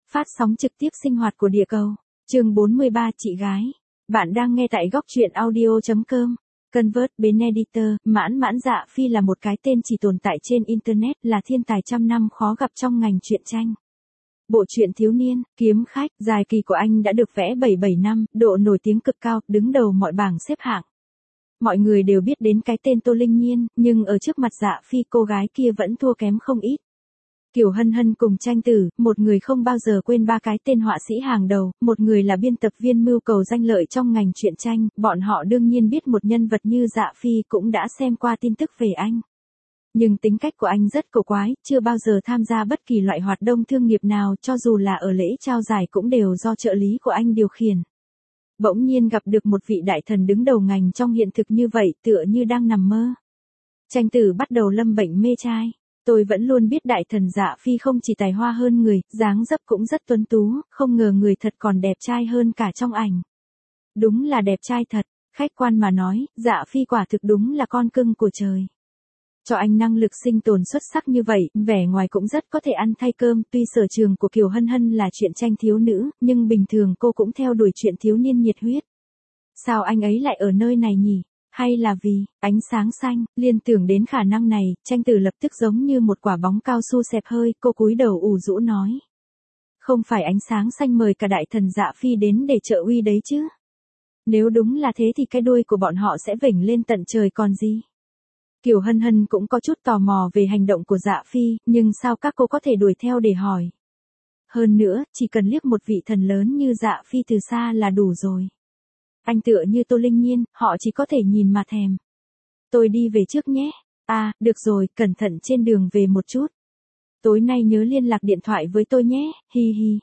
Phát sóng trực tiếp sinh hoạt của địa cầu. Chương 43 chị gái. Bạn đang nghe tại góc truyện audio.com. Convert Benedict, Mãn Mãn Dạ Phi là một cái tên chỉ tồn tại trên Internet, là thiên tài trăm năm khó gặp trong ngành truyện tranh. Bộ truyện thiếu niên, kiếm khách, dài kỳ của anh đã được vẽ 77 năm, độ nổi tiếng cực cao, đứng đầu mọi bảng xếp hạng. Mọi người đều biết đến cái tên Tô Linh Nhiên, nhưng ở trước mặt Dạ Phi cô gái kia vẫn thua kém không ít. Kiều Hân Hân cùng Tranh Tử, một người không bao giờ quên ba cái tên họa sĩ hàng đầu, một người là biên tập viên mưu cầu danh lợi trong ngành truyện tranh, bọn họ đương nhiên biết một nhân vật như Dạ Phi cũng đã xem qua tin tức về anh. Nhưng tính cách của anh rất cổ quái, chưa bao giờ tham gia bất kỳ loại hoạt động thương nghiệp nào, cho dù là ở lễ trao giải cũng đều do trợ lý của anh điều khiển. Bỗng nhiên gặp được một vị đại thần đứng đầu ngành trong hiện thực như vậy, tựa như đang nằm mơ. Tranh Tử bắt đầu lâm bệnh mê trai. Tôi vẫn luôn biết đại thần Dạ Phi không chỉ tài hoa hơn người, dáng dấp cũng rất tuấn tú, không ngờ người thật còn đẹp trai hơn cả trong ảnh. Đúng là đẹp trai thật, khách quan mà nói, Dạ Phi quả thực đúng là con cưng của trời. Cho anh năng lực sinh tồn xuất sắc như vậy, vẻ ngoài cũng rất có thể ăn thay cơm, tuy sở trường của Kiều Hân Hân là truyện tranh thiếu nữ, nhưng bình thường cô cũng theo đuổi truyện thiếu niên nhiệt huyết. Sao anh ấy lại ở nơi này nhỉ? Hay là vì ánh sáng xanh? Liên tưởng đến khả năng này, Tranh Tử lập tức giống như một quả bóng cao su xẹp hơi, cô cúi đầu ủ rũ nói. Không phải ánh sáng xanh mời cả đại thần Dạ Phi đến để trợ uy đấy chứ? Nếu đúng là thế thì cái đuôi của bọn họ sẽ vểnh lên tận trời còn gì? Kiều Hân Hân cũng có chút tò mò về hành động của Dạ Phi, nhưng sao các cô có thể đuổi theo để hỏi? Hơn nữa, chỉ cần liếc một vị thần lớn như Dạ Phi từ xa là đủ rồi. Anh tựa như Tô Linh Nhiên, họ chỉ có thể nhìn mà thèm. Tôi đi về trước nhé. À, được rồi, cẩn thận trên đường về một chút. Tối nay nhớ liên lạc điện thoại với tôi nhé, hi hi.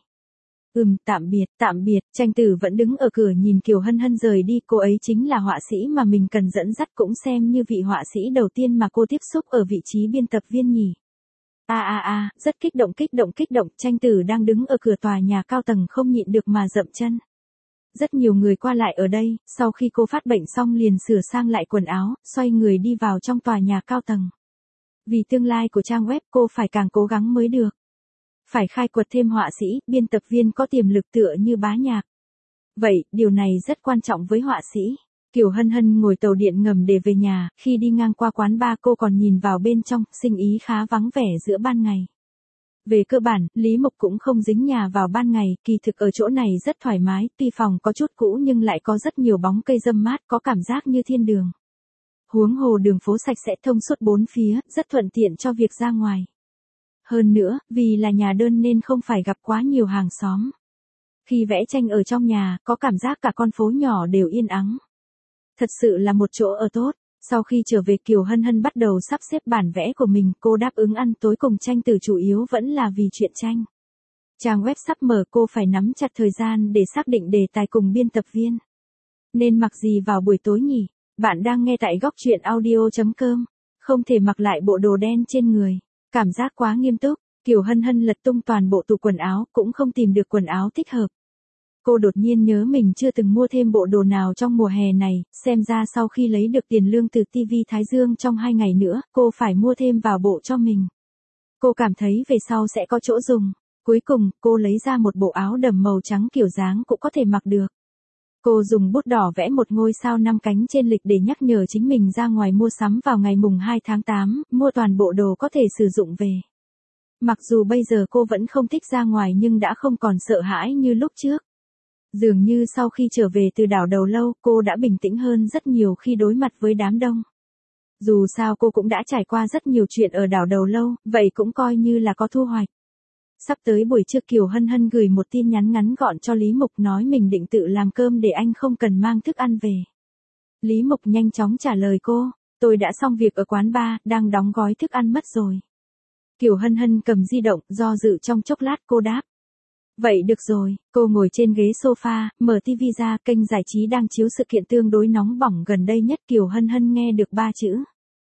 Tạm biệt, Tranh Tử vẫn đứng ở cửa nhìn Kiều Hân Hân rời đi, cô ấy chính là họa sĩ mà mình cần dẫn dắt, cũng xem như vị họa sĩ đầu tiên mà cô tiếp xúc ở vị trí biên tập viên nhỉ. Rất kích động, Tranh Tử đang đứng ở cửa tòa nhà cao tầng không nhịn được mà dậm chân. Rất nhiều người qua lại ở đây, sau khi cô phát bệnh xong liền sửa sang lại quần áo, xoay người đi vào trong tòa nhà cao tầng. Vì tương lai của trang web cô phải càng cố gắng mới được. Phải khai quật thêm họa sĩ, biên tập viên có tiềm lực tựa như Bá Nhạc. Vậy, điều này rất quan trọng với họa sĩ. Kiều Hân Hân ngồi tàu điện ngầm để về nhà, khi đi ngang qua quán bar cô còn nhìn vào bên trong, sinh ý khá vắng vẻ giữa ban ngày. Về cơ bản, Lý Mộc cũng không dính nhà vào ban ngày, kỳ thực ở chỗ này rất thoải mái, tuy phòng có chút cũ nhưng lại có rất nhiều bóng cây râm mát, có cảm giác như thiên đường. Huống hồ đường phố sạch sẽ thông suốt bốn phía, rất thuận tiện cho việc ra ngoài. Hơn nữa, vì là nhà đơn nên không phải gặp quá nhiều hàng xóm. Khi vẽ tranh ở trong nhà, có cảm giác cả con phố nhỏ đều yên ắng. Thật sự là một chỗ ở tốt. Sau khi trở về Kiều Hân Hân bắt đầu sắp xếp bản vẽ của mình, cô đáp ứng ăn tối cùng Tranh Tử chủ yếu vẫn là vì truyện tranh. Trang web sắp mở, cô phải nắm chặt thời gian để xác định đề tài cùng biên tập viên. Nên mặc gì vào buổi tối nhỉ? Bạn đang nghe tại góc truyện audio.com. Không thể mặc lại bộ đồ đen trên người. Cảm giác quá nghiêm túc, Kiều Hân Hân lật tung toàn bộ tủ quần áo, cũng không tìm được quần áo thích hợp. Cô đột nhiên nhớ mình chưa từng mua thêm bộ đồ nào trong mùa hè này, xem ra sau khi lấy được tiền lương từ TV Thái Dương trong 2 ngày nữa, cô phải mua thêm vào bộ cho mình. Cô cảm thấy về sau sẽ có chỗ dùng. Cuối cùng, cô lấy ra một bộ áo đầm màu trắng kiểu dáng cũng có thể mặc được. Cô dùng bút đỏ vẽ một ngôi sao 5 cánh trên lịch để nhắc nhở chính mình ra ngoài mua sắm vào ngày mùng 2 tháng 8, mua toàn bộ đồ có thể sử dụng về. Mặc dù bây giờ cô vẫn không thích ra ngoài nhưng đã không còn sợ hãi như lúc trước. Dường như sau khi trở về từ đảo Đầu Lâu, cô đã bình tĩnh hơn rất nhiều khi đối mặt với đám đông. Dù sao cô cũng đã trải qua rất nhiều chuyện ở đảo Đầu Lâu, vậy cũng coi như là có thu hoạch. Sắp tới buổi trưa Kiều Hân Hân gửi một tin nhắn ngắn gọn cho Lý Mục nói mình định tự làm cơm để anh không cần mang thức ăn về. Lý Mục nhanh chóng trả lời cô, tôi đã xong việc ở quán bar, đang đóng gói thức ăn mất rồi. Kiều Hân Hân cầm di động, do dự trong chốc lát cô đáp. Vậy được rồi, cô ngồi trên ghế sofa, mở TV ra, kênh giải trí đang chiếu sự kiện tương đối nóng bỏng gần đây nhất. Kiều Hân Hân nghe được 3 chữ.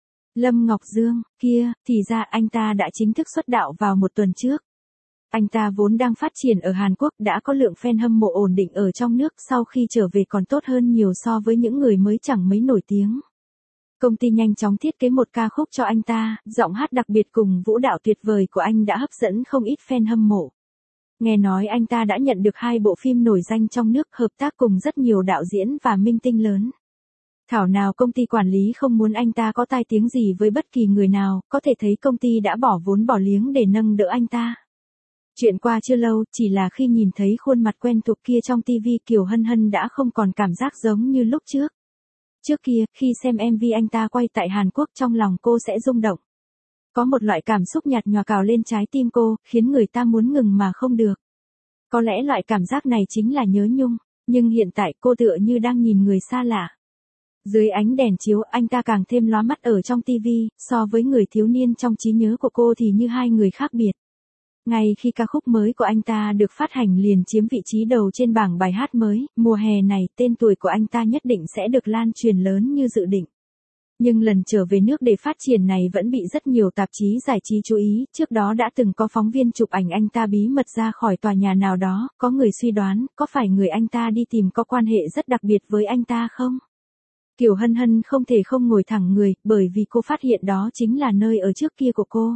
Lâm Ngọc Dương, kia, thì ra anh ta đã chính thức xuất đạo vào một tuần trước. Anh ta vốn đang phát triển ở Hàn Quốc, đã có lượng fan hâm mộ ổn định ở trong nước, sau khi trở về còn tốt hơn nhiều so với những người mới chẳng mấy nổi tiếng. Công ty nhanh chóng thiết kế một ca khúc cho anh ta, giọng hát đặc biệt cùng vũ đạo tuyệt vời của anh đã hấp dẫn không ít fan hâm mộ. Nghe nói anh ta đã nhận được 2 bộ phim nổi danh trong nước, hợp tác cùng rất nhiều đạo diễn và minh tinh lớn. Thảo nào công ty quản lý không muốn anh ta có tai tiếng gì với bất kỳ người nào, có thể thấy công ty đã bỏ vốn bỏ liếng để nâng đỡ anh ta. Chuyện qua chưa lâu, chỉ là khi nhìn thấy khuôn mặt quen thuộc kia trong TV, Kiều Hân Hân đã không còn cảm giác giống như lúc trước. Trước kia, khi xem MV anh ta quay tại Hàn Quốc, trong lòng cô sẽ rung động. Có một loại cảm xúc nhạt nhòa cào lên trái tim cô, khiến người ta muốn ngừng mà không được. Có lẽ loại cảm giác này chính là nhớ nhung, nhưng hiện tại cô tựa như đang nhìn người xa lạ. Dưới ánh đèn chiếu, anh ta càng thêm lóa mắt ở trong TV, so với người thiếu niên trong trí nhớ của cô thì như hai người khác biệt. Ngay khi ca khúc mới của anh ta được phát hành liền chiếm vị trí đầu trên bảng bài hát mới, mùa hè này tên tuổi của anh ta nhất định sẽ được lan truyền lớn như dự định. Nhưng lần trở về nước để phát triển này vẫn bị rất nhiều tạp chí giải trí chú ý, trước đó đã từng có phóng viên chụp ảnh anh ta bí mật ra khỏi tòa nhà nào đó, có người suy đoán, có phải người anh ta đi tìm có quan hệ rất đặc biệt với anh ta không? Kiều Hân Hân không thể không ngồi thẳng người, bởi vì cô phát hiện đó chính là nơi ở trước kia của cô.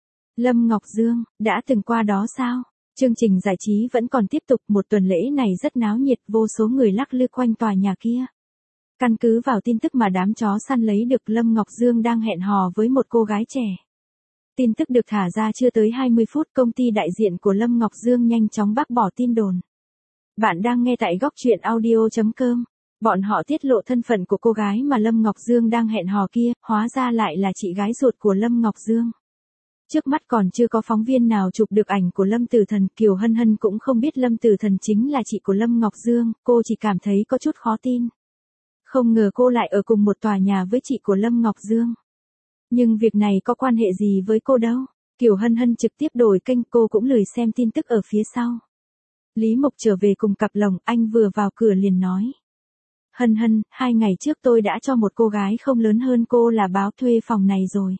Lâm Ngọc Dương, đã từng qua đó sao? Chương trình giải trí vẫn còn tiếp tục, một tuần lễ này rất náo nhiệt, vô số người lắc lư quanh tòa nhà kia. Căn cứ vào tin tức mà đám chó săn lấy được, Lâm Ngọc Dương đang hẹn hò với một cô gái trẻ. Tin tức được thả ra chưa tới 20 phút, công ty đại diện của Lâm Ngọc Dương nhanh chóng bác bỏ tin đồn. Bạn đang nghe tại góc truyện audio.com. Bọn họ tiết lộ thân phận của cô gái mà Lâm Ngọc Dương đang hẹn hò kia, hóa ra lại là chị gái ruột của Lâm Ngọc Dương. Trước mắt còn chưa có phóng viên nào chụp được ảnh của Lâm Tử Thần, Kiều Hân Hân cũng không biết Lâm Tử Thần chính là chị của Lâm Ngọc Dương, cô chỉ cảm thấy có chút khó tin. Không ngờ cô lại ở cùng một tòa nhà với chị của Lâm Ngọc Dương. Nhưng việc này có quan hệ gì với cô đâu. Kiều Hân Hân trực tiếp đổi kênh, cô cũng lười xem tin tức ở phía sau. Lý Mộc trở về cùng cặp lồng, anh vừa vào cửa liền nói. Hân Hân, 2 ngày trước tôi đã cho một cô gái không lớn hơn cô là báo thuê phòng này rồi.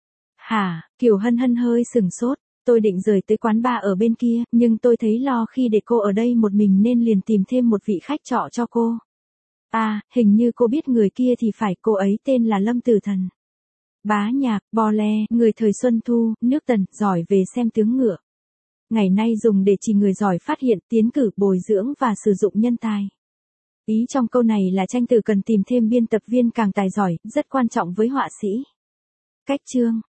Hả? Kiều Hân Hân hơi sừng sốt. Tôi định rời tới quán bar ở bên kia, nhưng tôi thấy lo khi để cô ở đây một mình nên liền tìm thêm một vị khách trọ cho cô. À, hình như cô biết người kia thì phải, cô ấy tên là Lâm Tử Thần. Bá nhạc, bò le, người thời Xuân Thu, nước Tần, giỏi về xem tướng ngựa. Ngày nay dùng để chỉ người giỏi phát hiện, tiến cử, bồi dưỡng và sử dụng nhân tài. Ý trong câu này là tranh từ cần tìm thêm biên tập viên càng tài giỏi, rất quan trọng với họa sĩ. Cách chương.